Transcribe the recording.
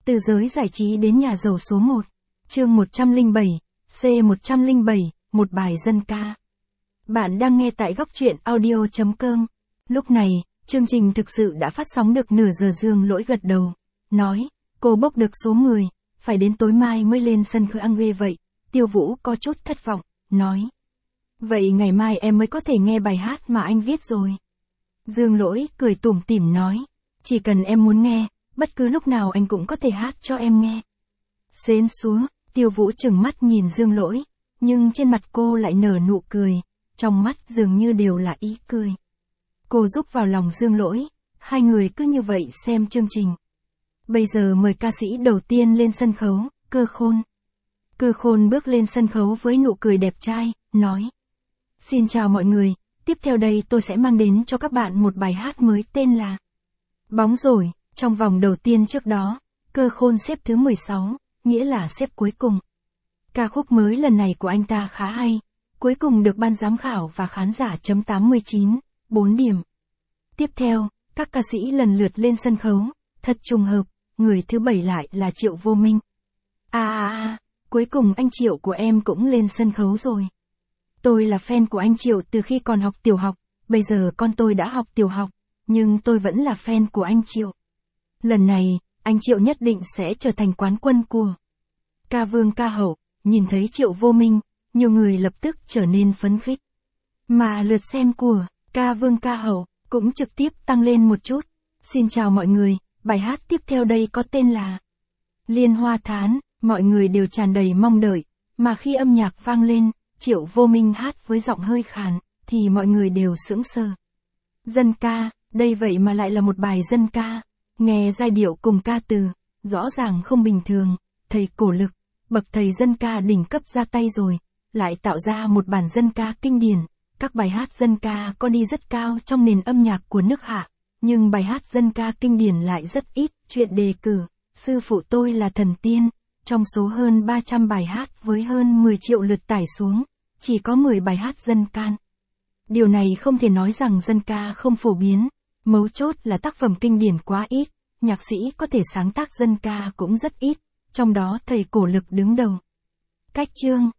Từ giới giải trí đến nhà giàu số 1. Chương 107, C107, một bài dân ca. Bạn đang nghe tại góc truyện audio.com. Lúc này, chương trình thực sự đã phát sóng được nửa giờ. Dương Lỗi gật đầu, nói, cô bốc được số 10, phải đến tối mai mới lên sân khấu. Ăn ghê vậy. Tiêu Vũ có chút thất vọng, nói. Vậy ngày mai em mới có thể nghe bài hát mà anh viết rồi. Dương Lỗi cười tủm tỉm nói, chỉ cần em muốn nghe, bất cứ lúc nào anh cũng có thể hát cho em nghe. Xến xúa, Tiêu Vũ trừng mắt nhìn Dương Lỗi, nhưng trên mặt cô lại nở nụ cười, trong mắt dường như đều là ý cười. Cô giúp vào lòng Dương Lỗi, hai người cứ như vậy xem chương trình. Bây giờ mời ca sĩ đầu tiên lên sân khấu, Cơ Khôn. Cơ Khôn bước lên sân khấu với nụ cười đẹp trai, nói. Xin chào mọi người, tiếp theo đây tôi sẽ mang đến cho các bạn một bài hát mới tên là Bóng Rổ. Trong vòng đầu tiên trước đó, Cơ Khôn xếp thứ 16, nghĩa là xếp cuối cùng. Ca khúc mới lần này của anh ta khá hay, cuối cùng được ban giám khảo và khán giả chấm 89, 4 điểm. Tiếp theo, các ca sĩ lần lượt lên sân khấu, thật trùng hợp, người thứ 7 lại là Triệu Vô Minh. Cuối cùng anh Triệu của em cũng lên sân khấu rồi. Tôi là fan của anh Triệu từ khi còn học tiểu học, bây giờ con tôi đã học tiểu học, nhưng tôi vẫn là fan của anh Triệu. Lần này, anh Triệu nhất định sẽ trở thành quán quân của ca vương ca hậu. Nhìn thấy Triệu Vô Minh, nhiều người lập tức trở nên phấn khích. Mà lượt xem của ca vương ca hậu cũng trực tiếp tăng lên một chút. Xin chào mọi người, bài hát tiếp theo đây có tên là Liên Hoa Thán. Mọi người đều tràn đầy mong đợi, mà khi âm nhạc vang lên, Triệu Vô Minh hát với giọng hơi khàn, thì mọi người đều sững sờ. Dân ca, đây vậy mà lại là một bài dân ca. Nghe giai điệu cùng ca từ, rõ ràng không bình thường. Thầy Cổ Lực, bậc thầy dân ca đỉnh cấp ra tay rồi, lại tạo ra một bản dân ca kinh điển. Các bài hát dân ca có đi rất cao trong nền âm nhạc của nước Hạ, nhưng bài hát dân ca kinh điển lại rất ít. Chuyện đề cử, sư phụ tôi là thần tiên. Trong số hơn 300 bài hát với hơn 10 triệu lượt tải xuống, chỉ có 10 bài hát dân can. Điều này không thể nói rằng dân ca không phổ biến, mấu chốt là tác phẩm kinh điển quá ít, nhạc sĩ có thể sáng tác dân ca cũng rất ít, trong đó thầy Cổ Lực đứng đầu. Cách chương,